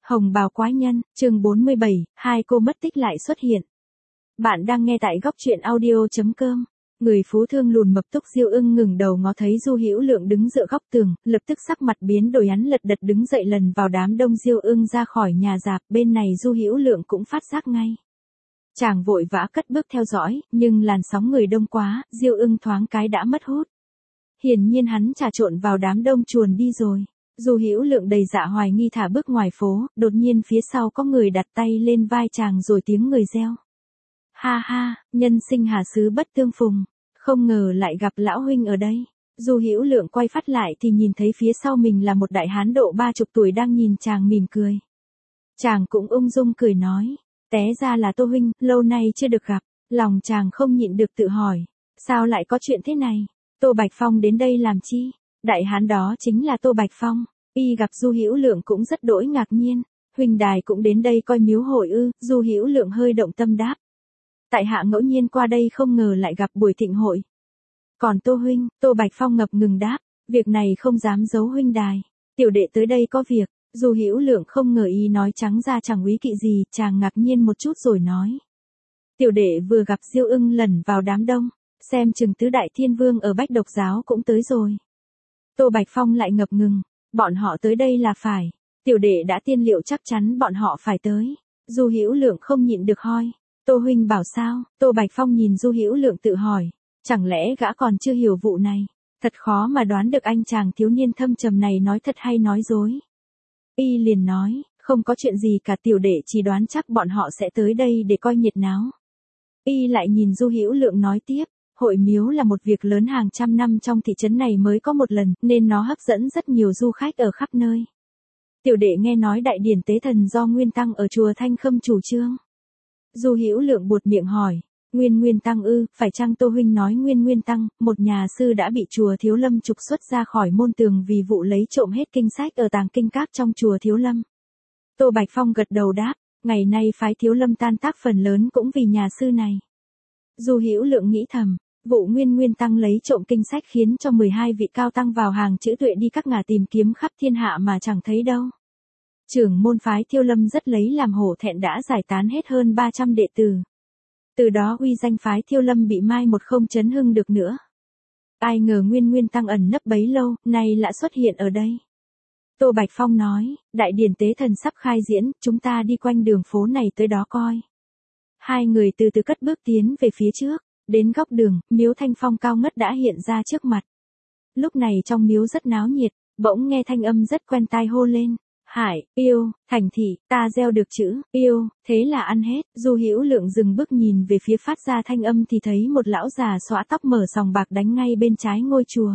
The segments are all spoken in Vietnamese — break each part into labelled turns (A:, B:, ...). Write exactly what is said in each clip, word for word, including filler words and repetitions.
A: Hồng bào quái nhân, chương bốn mươi bảy, hai cô mất tích lại xuất hiện. Bạn đang nghe tại góc truyện audio.com. Người phú thương lùn mập túc Diêu Ưng ngừng đầu ngó thấy Du Hữu Lượng đứng dựa góc tường, lập tức sắc mặt biến đổi, hắn lật đật đứng dậy lần vào đám đông Diêu Ưng ra khỏi nhà rạp, bên này Du Hữu Lượng cũng phát giác ngay. Chàng vội vã cất bước theo dõi, nhưng làn sóng người đông quá, Diêu Ưng thoáng cái đã mất hút. Hiển nhiên hắn trà trộn vào đám đông chuồn đi rồi. Du Hữu Lượng đầy dạ hoài nghi thả bước ngoài phố, đột nhiên phía sau có người đặt tay lên vai chàng rồi tiếng người reo. Ha ha, nhân sinh hà xứ bất tương phùng, không ngờ lại gặp lão huynh ở đây. Du Hữu Lượng quay phát lại thì nhìn thấy phía sau mình là một đại hán độ ba chục tuổi đang nhìn chàng mỉm cười. Chàng cũng ung dung cười nói, té ra là Tô huynh, lâu nay chưa được gặp. Lòng chàng không nhịn được tự hỏi, sao lại có chuyện thế này? Tô Bạch Phong đến đây làm chi? Đại hán đó chính là Tô Bạch Phong. Y gặp Du Hữu Lượng cũng rất đỗi ngạc nhiên. Huynh đài cũng đến đây coi miếu hội ư? Du Hữu Lượng hơi động tâm đáp. Tại hạ ngẫu nhiên qua đây không ngờ lại gặp buổi thịnh hội. Còn Tô huynh? Tô Bạch Phong ngập ngừng đáp. Việc này không dám giấu huynh đài. Tiểu đệ tới đây có việc. Du Hữu Lượng không ngờ y nói trắng ra chẳng úy kỵ gì, chàng ngạc nhiên một chút rồi nói. Tiểu đệ vừa gặp Diêu Ưng lẩn vào đám đông, xem chừng tứ đại thiên vương ở Bách Độc Giáo cũng tới rồi. Tô Bạch Phong lại ngập ngừng. Bọn họ tới đây là phải. Tiểu đệ đã tiên liệu chắc chắn bọn họ phải tới. Du Hữu Lượng không nhịn được hỏi. Tô huynh bảo sao? Tô Bạch Phong nhìn Du Hữu Lượng tự hỏi. Chẳng lẽ gã còn chưa hiểu vụ này? Thật khó mà đoán được anh chàng thiếu niên thâm trầm này nói thật hay nói dối. Y liền nói, không có chuyện gì cả, tiểu đệ chỉ đoán chắc bọn họ sẽ tới đây để coi nhiệt náo. Y lại nhìn Du Hữu Lượng nói tiếp. Hội miếu là một việc lớn hàng trăm năm trong thị trấn này mới có một lần, nên nó hấp dẫn rất nhiều du khách ở khắp nơi. Tiểu đệ nghe nói đại điển tế thần do Nguyên Tăng ở chùa Thanh Khâm chủ trương. Du Hữu Lượng buột miệng hỏi, Nguyên Nguyên Tăng ư? Phải chăng Tô huynh nói Nguyên Nguyên Tăng, một nhà sư đã bị chùa Thiếu Lâm trục xuất ra khỏi môn tường vì vụ lấy trộm hết kinh sách ở tàng kinh các trong chùa Thiếu Lâm? Tô Bạch Phong gật đầu đáp, ngày nay phái Thiếu Lâm tan tác phần lớn cũng vì nhà sư này. Du Hữu Lượng nghĩ thầm. Vụ Nguyên Nguyên Tăng lấy trộm kinh sách khiến cho mười hai vị cao tăng vào hàng chữ tuệ đi các ngả tìm kiếm khắp thiên hạ mà chẳng thấy đâu. Trưởng môn phái Thiếu Lâm rất lấy làm hổ thẹn đã giải tán hết hơn ba trăm đệ tử. Từ đó uy danh phái Thiếu Lâm bị mai một không chấn hưng được nữa. Ai ngờ Nguyên Nguyên Tăng ẩn nấp bấy lâu, nay lại xuất hiện ở đây. Tô Bạch Phong nói, đại điển tế thần sắp khai diễn, chúng ta đi quanh đường phố này tới đó coi. Hai người từ từ cất bước tiến về phía trước. Đến góc đường, miếu Thanh Phong cao ngất đã hiện ra trước mặt. Lúc này trong miếu rất náo nhiệt, bỗng nghe thanh âm rất quen tai hô lên. Hải, yêu, thành thị, ta gieo được chữ, yêu, thế là ăn hết. Du Hữu Lượng dừng bước nhìn về phía phát ra thanh âm thì thấy một lão già xõa tóc mở sòng bạc đánh ngay bên trái ngôi chùa.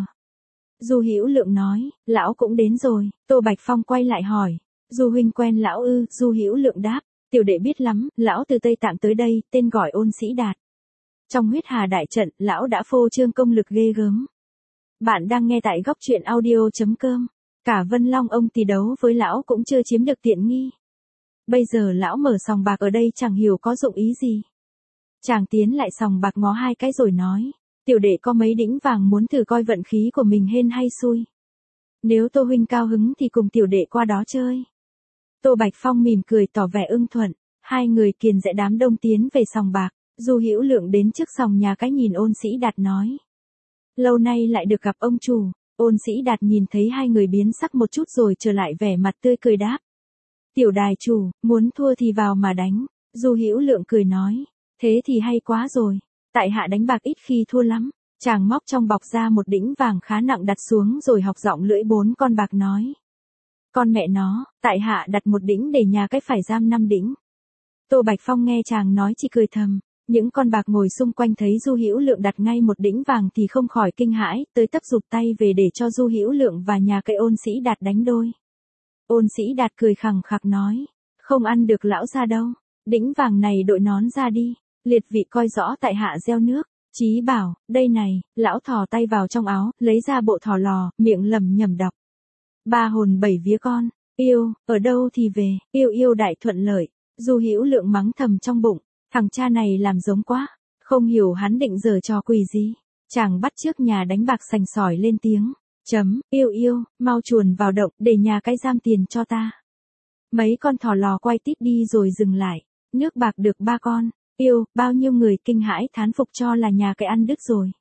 A: Du Hữu Lượng nói, lão cũng đến rồi. Tô Bạch Phong quay lại hỏi, Du huynh quen lão ư? Du Hữu Lượng đáp, tiểu đệ biết lắm, lão từ Tây Tạng tới đây, tên gọi Ôn Sĩ Đạt. Trong huyết hà đại trận, lão đã phô trương công lực ghê gớm. Bạn đang nghe tại góc truyện audio.com. Cả Vân Long ông tì đấu với lão cũng chưa chiếm được tiện nghi. Bây giờ lão mở sòng bạc ở đây chẳng hiểu có dụng ý gì. Chàng tiến lại sòng bạc ngó hai cái rồi nói. Tiểu đệ có mấy đĩnh vàng muốn thử coi vận khí của mình hên hay xui. Nếu Tô huynh cao hứng thì cùng tiểu đệ qua đó chơi. Tô Bạch Phong mỉm cười tỏ vẻ ưng thuận. Hai người kiền rẽ đám đông tiến về sòng bạc. Du Hữu Lượng đến trước sòng nhà cái nhìn Ôn Sĩ Đạt nói. Lâu nay lại được gặp ông chủ. Ôn Sĩ Đạt nhìn thấy hai người biến sắc một chút rồi trở lại vẻ mặt tươi cười đáp. Tiểu đài chủ, muốn thua thì vào mà đánh. Du Hữu Lượng cười nói. Thế thì hay quá rồi. Tại hạ đánh bạc ít khi thua lắm. Chàng móc trong bọc ra một đĩnh vàng khá nặng đặt xuống rồi học giọng lưỡi bốn con bạc nói. Con mẹ nó, tại hạ đặt một đĩnh để nhà cái phải giam năm đĩnh. Tô Bạch Phong nghe chàng nói chỉ cười thầm. Những con bạc ngồi xung quanh thấy Du Hữu Lượng đặt ngay một đĩnh vàng thì không khỏi kinh hãi, tới tấp rụt tay về để cho Du Hữu Lượng và nhà cây Ôn Sĩ Đạt đánh đôi. Ôn Sĩ Đạt cười khằng khặc nói, không ăn được lão ra đâu, đĩnh vàng này đội nón ra đi, liệt vị coi rõ tại hạ gieo nước. Chí bảo, đây này, lão thò tay vào trong áo, lấy ra bộ thỏ lò, miệng lẩm nhẩm đọc. Ba hồn bảy vía con, yêu, ở đâu thì về, yêu yêu đại thuận lợi. Du Hữu Lượng mắng thầm trong bụng. Thằng cha này làm giống quá, không hiểu hắn định giở trò quỷ gì. Chàng bắt trước nhà đánh bạc sành sỏi lên tiếng, chấm, yêu yêu, mau chuồn vào động để nhà cái giam tiền cho ta. Mấy con thỏ lò quay tít đi rồi dừng lại. Nước bạc được ba con. Yêu, bao nhiêu người kinh hãi thán phục cho là nhà cái ăn đứt rồi.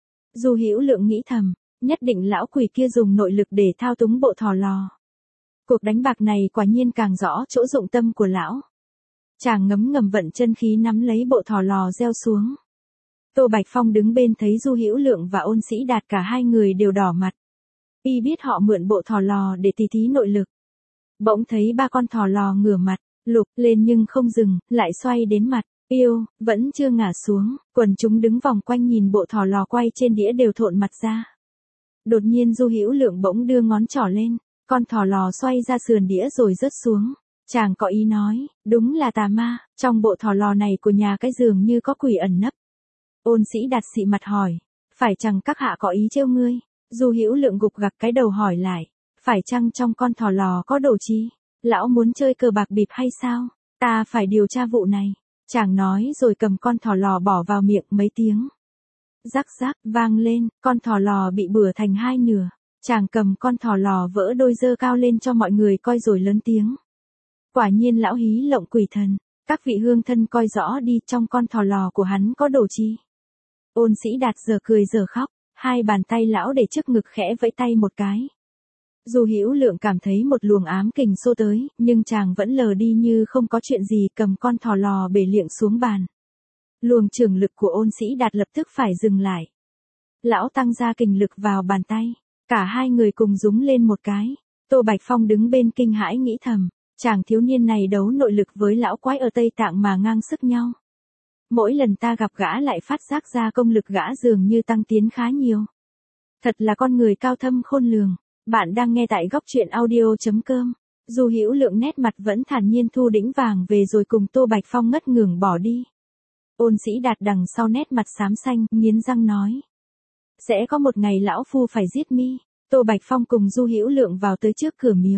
A: Du Hữu Lượng nghĩ thầm, nhất định lão quỷ kia dùng nội lực để thao túng bộ thỏ lò. Cuộc đánh bạc này quả nhiên càng rõ chỗ dụng tâm của lão. Chàng ngấm ngầm vận chân khí nắm lấy bộ thỏ lò gieo xuống. Tô Bạch Phong đứng bên thấy Du Hữu Lượng và Ôn Sĩ Đạt cả hai người đều đỏ mặt. Y biết họ mượn bộ thỏ lò để tỉ thí nội lực. Bỗng thấy ba con thỏ lò ngửa mặt, lục lên nhưng không dừng, lại xoay đến mặt. Yêu, vẫn chưa ngả xuống, quần chúng đứng vòng quanh nhìn bộ thỏ lò quay trên đĩa đều thộn mặt ra. Đột nhiên Du Hữu Lượng bỗng đưa ngón trỏ lên, con thỏ lò xoay ra sườn đĩa rồi rớt xuống. Chàng có ý nói, đúng là tà ma, trong bộ thỏ lò này của nhà cái dường như có quỷ ẩn nấp. Ôn Sĩ Đạt xị mặt hỏi, phải chăng các hạ có ý trêu ngươi? Du Hữu Lượng gục gặc cái đầu hỏi lại, phải chăng trong con thỏ lò có đồ chi? Lão muốn chơi cờ bạc bịp hay sao? Ta phải điều tra vụ này. Chàng nói rồi cầm con thỏ lò bỏ vào miệng mấy tiếng. Rắc rắc vang lên, con thỏ lò bị bừa thành hai nửa. Chàng cầm con thỏ lò vỡ đôi dơ cao lên cho mọi người coi rồi lớn tiếng. Quả nhiên lão hí lộng quỷ thần, các vị hương thân coi rõ đi, trong con thỏ lò của hắn có đồ chi. Ôn Sĩ Đạt giờ cười giờ khóc, hai bàn tay lão để trước ngực khẽ vẫy tay một cái. Du Hữu Lượng cảm thấy một luồng ám kình xô tới, nhưng chàng vẫn lờ đi như không có chuyện gì, cầm con thỏ lò bể liệng xuống bàn. Luồng trường lực của Ôn Sĩ Đạt lập tức phải dừng lại. Lão tăng ra kình lực vào bàn tay, cả hai người cùng rúng lên một cái. Tô Bạch Phong đứng bên kinh hãi nghĩ thầm, chàng thiếu niên này đấu nội lực với lão quái ở Tây Tạng mà ngang sức nhau. Mỗi lần ta gặp gã lại phát giác ra công lực gã dường như tăng tiến khá nhiều. Thật là con người cao thâm khôn lường. Bạn đang nghe tại góc truyện audio chấm com. Du Hữu Lượng nét mặt vẫn thản nhiên thu đĩnh vàng về rồi cùng Tô Bạch Phong ngất ngưởng bỏ đi. Ôn Sĩ Đạt đằng sau nét mặt xám xanh, nghiến răng nói. Sẽ có một ngày lão phu phải giết mi. Tô Bạch Phong cùng Du Hữu Lượng vào tới trước cửa miếu.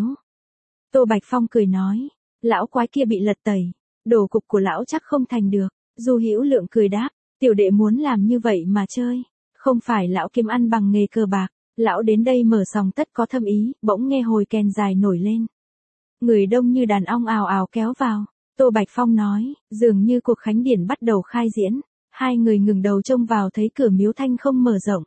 A: Tô Bạch Phong cười nói. Lão quái kia bị lật tẩy. Đồ cục của lão chắc không thành được. Du Hữu Lượng cười đáp. Tiểu đệ muốn làm như vậy mà chơi. Không phải lão kiếm ăn bằng nghề cờ bạc. Lão đến đây mở sòng tất có thâm ý, bỗng nghe hồi kèn dài nổi lên. Người đông như đàn ong ào ào kéo vào. Tô Bạch Phong nói, dường như cuộc khánh điển bắt đầu khai diễn. Hai người ngừng đầu trông vào thấy cửa miếu thanh không mở rộng.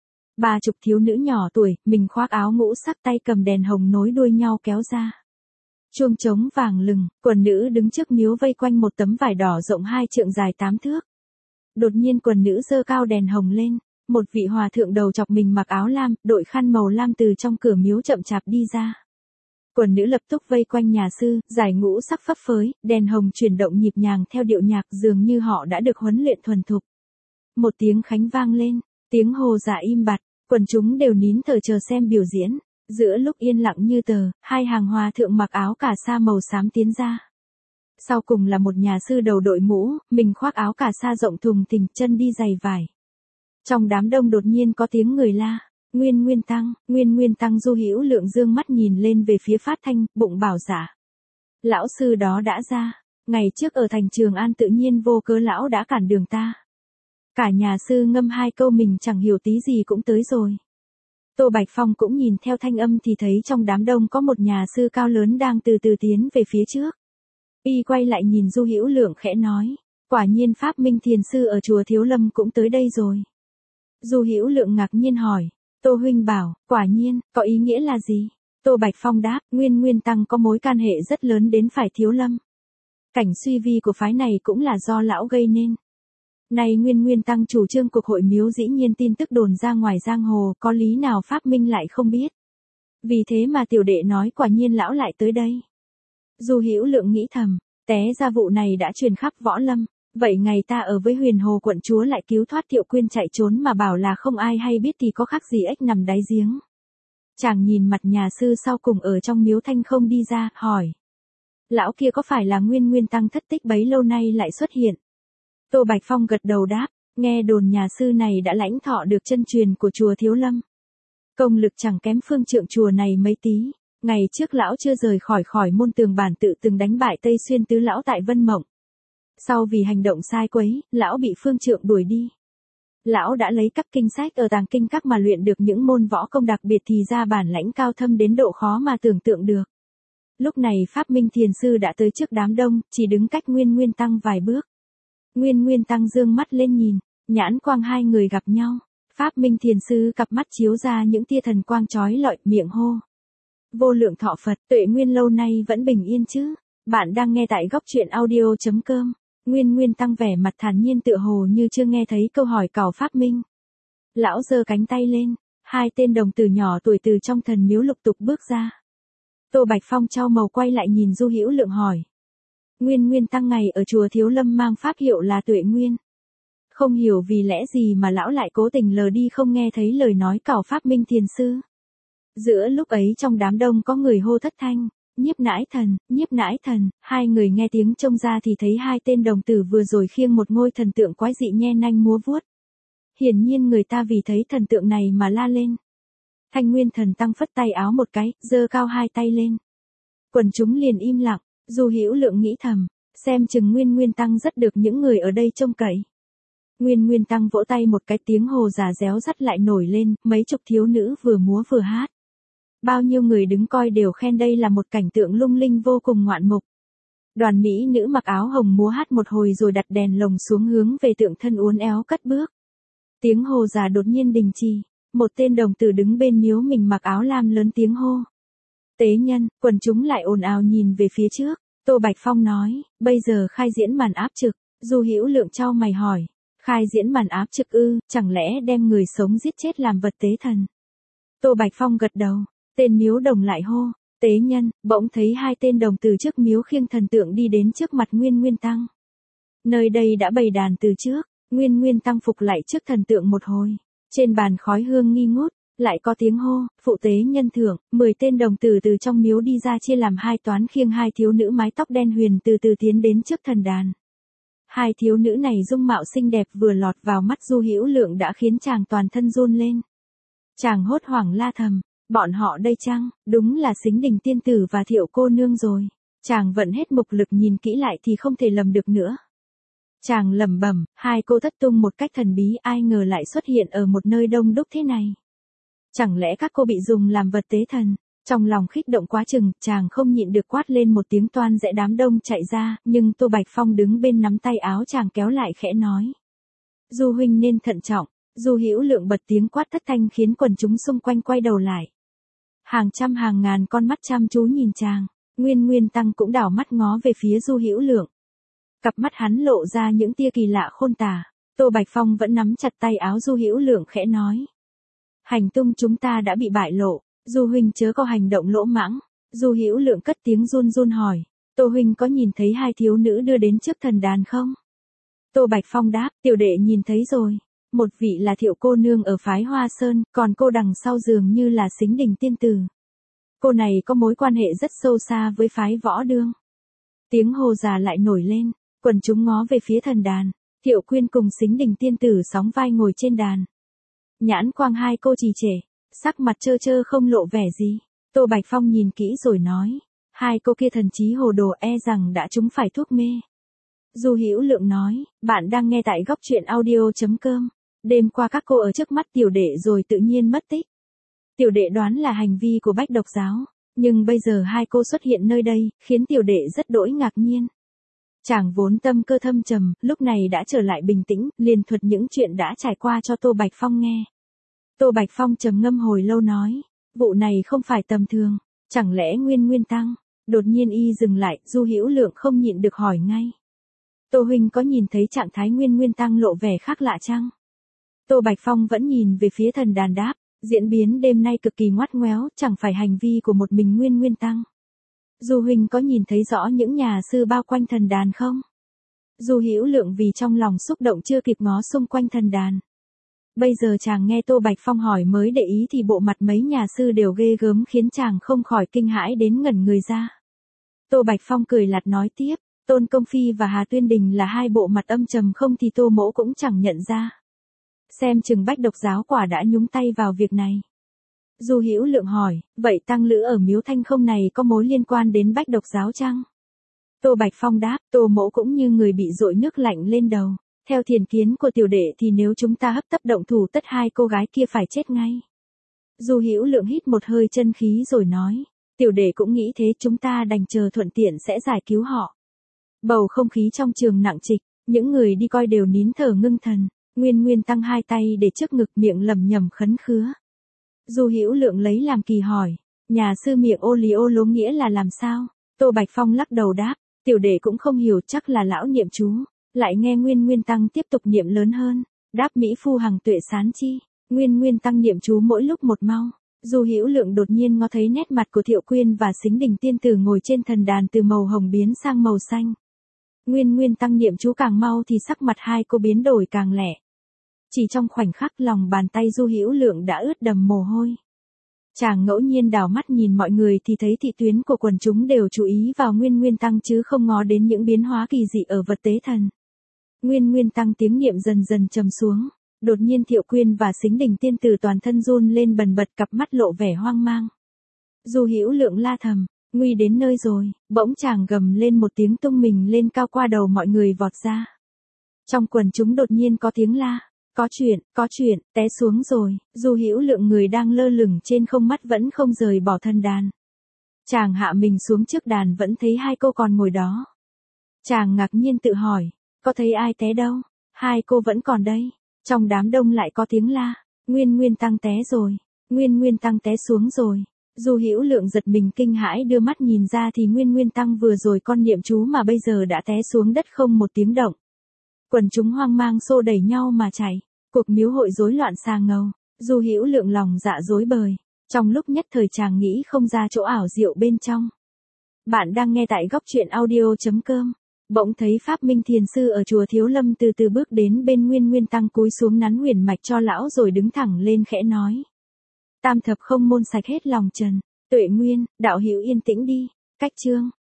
A: Ba chục thiếu nữ nhỏ tuổi, mình khoác áo ngũ sắc tay cầm đèn hồng nối đuôi nhau kéo ra. Chuông trống vàng lừng, quần nữ đứng trước miếu vây quanh một tấm vải đỏ rộng hai trượng dài tám thước. Đột nhiên quần nữ giơ cao đèn hồng lên. Một vị hòa thượng đầu chọc mình mặc áo lam, đội khăn màu lam từ trong cửa miếu chậm chạp đi ra. Quần nữ lập tức vây quanh nhà sư, giải ngũ sắc phấp phới, đèn hồng chuyển động nhịp nhàng theo điệu nhạc dường như họ đã được huấn luyện thuần thục. Một tiếng khánh vang lên, tiếng hồ dạ im bặt, quần chúng đều nín thở chờ xem biểu diễn. Giữa lúc yên lặng như tờ, hai hàng hòa thượng mặc áo cà sa màu xám tiến ra. Sau cùng là một nhà sư đầu đội mũ, mình khoác áo cà sa rộng thùng thình, chân đi giày vải. Trong đám đông đột nhiên có tiếng người la, Nguyên Nguyên Tăng, Nguyên Nguyên Tăng. Du Hữu Lượng dương mắt nhìn lên về phía phát thanh, bụng bảo dạ. Lão sư đó đã ra, ngày trước ở thành Trường An tự nhiên vô cớ lão đã cản đường ta. Cả nhà sư ngâm hai câu mình chẳng hiểu tí gì cũng tới rồi. Tô Bạch Phong cũng nhìn theo thanh âm thì thấy trong đám đông có một nhà sư cao lớn đang từ từ tiến về phía trước. Y quay lại nhìn Du Hữu Lượng khẽ nói, quả nhiên Pháp Minh Thiền Sư ở chùa Thiếu Lâm cũng tới đây rồi. Du Hữu Lượng ngạc nhiên hỏi, Tô huynh bảo, quả nhiên, có ý nghĩa là gì? Tô Bạch Phong đáp, Nguyên Nguyên Tăng có mối can hệ rất lớn đến phải Thiếu Lâm. Cảnh suy vi của phái này cũng là do lão gây nên. Nay Nguyên Nguyên Tăng chủ trương cuộc hội miếu dĩ nhiên tin tức đồn ra ngoài giang hồ, có lý nào Pháp Minh lại không biết. Vì thế mà tiểu đệ nói quả nhiên lão lại tới đây. Du Hữu Lượng nghĩ thầm, té ra vụ này đã truyền khắp võ lâm. Vậy ngày ta ở với Huyền Hồ quận chúa lại cứu thoát Thiệu Quyên chạy trốn mà bảo là không ai hay biết thì có khác gì ếch nằm đáy giếng. Chàng nhìn mặt nhà sư sau cùng ở trong miếu thanh không đi ra, hỏi. Lão kia có phải là Nguyên Nguyên Tăng thất tích bấy lâu nay lại xuất hiện? Tô Bạch Phong gật đầu đáp, nghe đồn nhà sư này đã lãnh thọ được chân truyền của chùa Thiếu Lâm. Công lực chẳng kém phương trượng chùa này mấy tí. Ngày trước lão chưa rời khỏi khỏi môn tường bản tự từng đánh bại Tây Xuyên tứ lão tại Vân Mộng. Sau vì hành động sai quấy, lão bị phương trượng đuổi đi. Lão đã lấy các kinh sách ở tàng kinh các mà luyện được những môn võ công đặc biệt thì ra bản lãnh cao thâm đến độ khó mà tưởng tượng được. Lúc này Pháp Minh Thiền Sư đã tới trước đám đông, chỉ đứng cách Nguyên Nguyên Tăng vài bước. Nguyên Nguyên Tăng dương mắt lên nhìn, nhãn quang hai người gặp nhau. Pháp Minh Thiền Sư cặp mắt chiếu ra những tia thần quang chói lọi, miệng hô. Vô lượng thọ Phật, tuệ nguyên lâu nay vẫn bình yên chứ. Bạn đang nghe tại góc truyện audio chấm com. Nguyên Nguyên Tăng vẻ mặt thản nhiên tựa hồ như chưa nghe thấy câu hỏi cào Pháp Minh. Lão giơ cánh tay lên, hai tên đồng tử nhỏ tuổi từ trong thần miếu lục tục bước ra. Tô Bạch Phong trao màu quay lại nhìn Du Hữu Lượng hỏi. Nguyên Nguyên Tăng ngày ở chùa Thiếu Lâm mang pháp hiệu là Tuệ Nguyên. Không hiểu vì lẽ gì mà lão lại cố tình lờ đi không nghe thấy lời nói cào Pháp Minh Thiền Sư. Giữa lúc ấy trong đám đông có người hô thất thanh, nhiếp nãi thần, nhiếp nãi thần, hai người nghe tiếng trông ra thì thấy hai tên đồng tử vừa rồi khiêng một ngôi thần tượng quái dị nhe nanh múa vuốt. Hiển nhiên người ta vì thấy thần tượng này mà la lên. Thanh Nguyên Thần Tăng phất tay áo một cái, giơ cao hai tay lên. Quần chúng liền im lặng, Du Hữu Lượng nghĩ thầm, xem chừng Nguyên Nguyên Tăng rất được những người ở đây trông cậy. Nguyên Nguyên Tăng vỗ tay một cái, tiếng hồ già réo rắt lại nổi lên, mấy chục thiếu nữ vừa múa vừa hát. Bao nhiêu người đứng coi đều khen đây là một cảnh tượng lung linh vô cùng ngoạn mục. Đoàn mỹ nữ mặc áo hồng múa hát một hồi rồi đặt đèn lồng xuống hướng về tượng thân uốn éo cất bước. Tiếng hồ già đột nhiên đình trì, một tên đồng tử đứng bên miếu mình mặc áo lam lớn tiếng hô. Tế nhân, quần chúng lại ồn ào nhìn về phía trước. Tô Bạch Phong nói, bây giờ khai diễn màn áp trực. Du Hữu Lượng chau mày hỏi, khai diễn màn áp trực ư, chẳng lẽ đem người sống giết chết làm vật tế thần? Tô Bạch Phong gật đầu, tên miếu đồng lại hô, tế nhân, bỗng thấy hai tên đồng từ trước miếu khiêng thần tượng đi đến trước mặt Nguyên Nguyên Tăng. Nơi đây đã bày đàn từ trước, Nguyên Nguyên Tăng phục lại trước thần tượng một hồi, trên bàn khói hương nghi ngút, lại có tiếng hô, phụ tế nhân thưởng, mười tên đồng tử từ trong miếu đi ra chia làm hai toán khiêng hai thiếu nữ mái tóc đen huyền từ từ tiến đến trước thần đàn. Hai thiếu nữ này dung mạo xinh đẹp vừa lọt vào mắt Du Hữu Lượng đã khiến chàng toàn thân run lên. Chàng hốt hoảng la thầm, bọn họ đây chăng, đúng là Sính Đình tiên tử và Thiệu cô nương rồi. Chàng vận hết mục lực nhìn kỹ lại thì không thể lầm được nữa. Chàng lẩm bẩm, hai cô thất tung một cách thần bí, ai ngờ lại xuất hiện ở một nơi đông đúc thế này. Chẳng lẽ các cô bị dùng làm vật tế thần? Trong lòng khích động quá chừng, chàng không nhịn được quát lên một tiếng, toan rẽ đám đông chạy ra, nhưng Tô Bạch Phong đứng bên nắm tay áo chàng kéo lại khẽ nói. Du huynh nên thận trọng. Du Hữu Lượng bật tiếng quát thất thanh khiến quần chúng xung quanh quay đầu lại. Hàng trăm hàng ngàn con mắt chăm chú nhìn chàng, Nguyên Nguyên Tăng cũng đảo mắt ngó về phía Du Hữu Lượng. Cặp mắt hắn lộ ra những tia kỳ lạ khôn tả. Tô Bạch Phong vẫn nắm chặt tay áo Du Hữu Lượng khẽ nói. Hành tung chúng ta đã bị bại lộ, Du huynh chớ có hành động lỗ mãng. Du Hữu Lượng cất tiếng run run hỏi, Tô huynh có nhìn thấy hai thiếu nữ đưa đến trước thần đàn không? Tô Bạch Phong đáp, tiểu đệ nhìn thấy rồi. Một vị là Thiệu cô nương ở phái Hoa Sơn, còn cô đằng sau dường như là Sính Đình tiên tử. Cô này có mối quan hệ rất sâu xa với phái Võ Đương. Tiếng hô già lại nổi lên, quần chúng ngó về phía thần đàn. Thiệu Quyên cùng Sính Đình tiên tử sóng vai ngồi trên đàn. Nhãn quang hai cô trì trệ, sắc mặt trơ trơ không lộ vẻ gì. Tô Bạch Phong nhìn kỹ rồi nói, hai cô kia thần trí hồ đồ, e rằng đã trúng phải thuốc mê. Du Hữu Lượng nói, bạn đang nghe tại góc truyện audio chấm com. Đêm qua các cô ở trước mắt tiểu đệ rồi tự nhiên mất tích. Tiểu đệ đoán là hành vi của Bách Độc giáo, nhưng bây giờ hai cô xuất hiện nơi đây, khiến tiểu đệ rất đỗi ngạc nhiên. Chàng vốn tâm cơ thâm trầm, lúc này đã trở lại bình tĩnh, liền thuật những chuyện đã trải qua cho Tô Bạch Phong nghe. Tô Bạch Phong trầm ngâm hồi lâu nói, vụ này không phải tầm thường, chẳng lẽ Nguyên Nguyên Tăng? Đột nhiên y dừng lại, Du Hữu Lượng không nhịn được hỏi ngay. Tô huynh có nhìn thấy trạng thái Nguyên Nguyên Tăng lộ vẻ khác lạ chăng? Tô Bạch Phong vẫn nhìn về phía thần đàn đáp, diễn biến đêm nay cực kỳ ngoắt ngoéo, chẳng phải hành vi của một mình Nguyên Nguyên Tăng. Du huynh có nhìn thấy rõ những nhà sư bao quanh thần đàn không? Du Hữu Lượng vì trong lòng xúc động chưa kịp ngó xung quanh thần đàn. Bây giờ chàng nghe Tô Bạch Phong hỏi mới để ý thì bộ mặt mấy nhà sư đều ghê gớm khiến chàng không khỏi kinh hãi đến ngẩn người ra. Tô Bạch Phong cười lạt nói tiếp, Tôn Công Phi và Hà Tuyên Đình là hai bộ mặt âm trầm không thì Tô mỗ cũng chẳng nhận ra. Xem chừng Bách Độc giáo quả đã nhúng tay vào việc này. Du Hữu Lượng hỏi, vậy tăng lữ ở miếu Thanh Không này có mối liên quan đến Bách Độc giáo chăng? Tô Bạch Phong đáp, Tô mỗ cũng như người bị dội nước lạnh lên đầu. Theo thiền kiến của tiểu đệ thì nếu chúng ta hấp tấp động thủ tất hai cô gái kia phải chết ngay. Du Hữu Lượng hít một hơi chân khí rồi nói, Tiểu đệ cũng nghĩ thế, chúng ta đành chờ thuận tiện sẽ giải cứu họ. Bầu không khí trong trường nặng trịch, những người đi coi đều nín thở ngưng thần. Nguyên Nguyên Tăng hai tay để trước ngực, miệng lẩm nhẩm khấn khứa. Du Hữu Lượng lấy làm kỳ hỏi, nhà sư miệng ô lý ô lố nghĩa là làm sao? Tô Bạch Phong lắc đầu đáp, tiểu đệ cũng không hiểu, chắc là lão niệm chú. Lại nghe Nguyên Nguyên Tăng tiếp tục niệm lớn hơn, đáp Mỹ Phu Hằng Tuệ Sán Chi. Nguyên Nguyên Tăng niệm chú mỗi lúc một mau. Du Hữu Lượng đột nhiên ngó thấy nét mặt của Thiệu Quyên và Sính Đình tiên tử ngồi trên thần đàn từ màu hồng biến sang màu xanh. Nguyên Nguyên Tăng niệm chú càng mau thì sắc mặt hai cô biến đổi càng lẻ. Chỉ trong khoảnh khắc, lòng bàn tay Du Hữu Lượng đã ướt đầm mồ hôi. Chàng ngẫu nhiên đảo mắt nhìn mọi người thì thấy thị tuyến của quần chúng đều chú ý vào Nguyên Nguyên Tăng chứ không ngó đến những biến hóa kỳ dị ở vật tế thần. Nguyên Nguyên Tăng tiếng niệm dần dần trầm xuống. Đột nhiên Thiệu Quyên và Sính Đình tiên tử toàn thân run lên bần bật, cặp mắt lộ vẻ hoang mang. Du Hữu Lượng la thầm, nguy đến nơi rồi. Bỗng chàng gầm lên một tiếng, tung mình lên cao qua đầu mọi người vọt ra. Trong quần chúng đột nhiên có tiếng la, có chuyện, có chuyện, té xuống rồi. Du Hữu Lượng người đang lơ lửng trên không, mắt vẫn không rời bỏ thân đàn. Chàng hạ mình xuống trước đàn vẫn thấy hai cô còn ngồi đó. Chàng ngạc nhiên tự hỏi, có thấy ai té đâu? Hai cô vẫn còn đây. Trong đám đông lại có tiếng la, Nguyên Nguyên Tăng té rồi, Nguyên Nguyên Tăng té xuống rồi. Du Hữu Lượng giật mình kinh hãi đưa mắt nhìn ra thì Nguyên Nguyên Tăng vừa rồi con niệm chú mà bây giờ đã té xuống đất không một tiếng động. Quần chúng hoang mang xô đẩy nhau mà chạy, cuộc miếu hội rối loạn xà ngầu. Du Hữu Lượng lòng dạ rối bời, trong lúc nhất thời chàng nghĩ không ra chỗ ảo diệu bên trong. Bạn đang nghe tại góc truyện audio chấm com. Bỗng thấy Pháp Minh Thiền Sư ở chùa Thiếu Lâm từ từ bước đến bên Nguyên Nguyên Tăng, cúi xuống nắn huyền mạch cho lão rồi đứng thẳng lên khẽ nói. Tam thập không môn sạch hết lòng trần, Tuệ Nguyên, đạo hữu yên tĩnh đi. Cách chương.